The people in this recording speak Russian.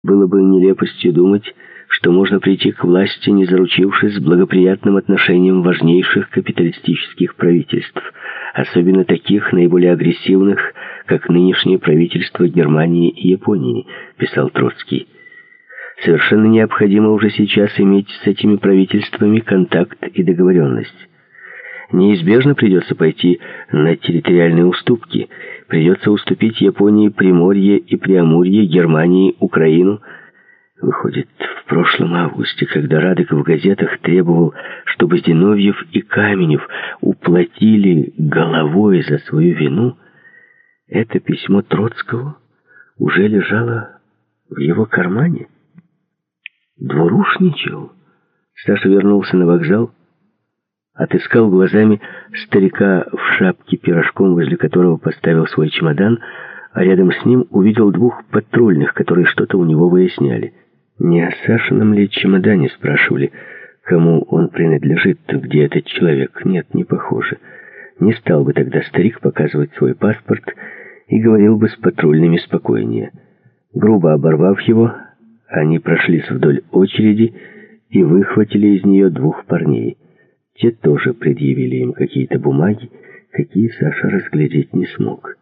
Было бы нелепостью думать, что можно прийти к власти, не заручившись благоприятным отношением важнейших капиталистических правительств, особенно таких наиболее агрессивных, как нынешнее правительство Германии и Японии, писал Троцкий. Совершенно необходимо уже сейчас иметь с этими правительствами контакт и договоренность. Неизбежно придется пойти на территориальные уступки. Придется уступить Японии Приморье и Преамурье, Германии Украину. Выходит, в прошлом августе, когда Радек в газетах требовал, чтобы Зиновьев и Каменев уплатили головой за свою вину, это письмо Троцкого уже лежало в его кармане? Двурушничал. Саша вернулся на вокзал, отыскал глазами старика в шапке пирожком, возле которого поставил свой чемодан, а рядом с ним увидел двух патрульных, которые что-то у него выясняли. Не о Сашином ли чемодане спрашивали, кому он принадлежит, где этот человек? Нет, не похоже. Не стал бы тогда старик показывать свой паспорт и говорил бы с патрульными спокойнее. Грубо оборвав его, они прошлись вдоль очереди и выхватили из нее двух парней. Те тоже предъявили им какие-то бумаги, какие Саша разглядеть не смог.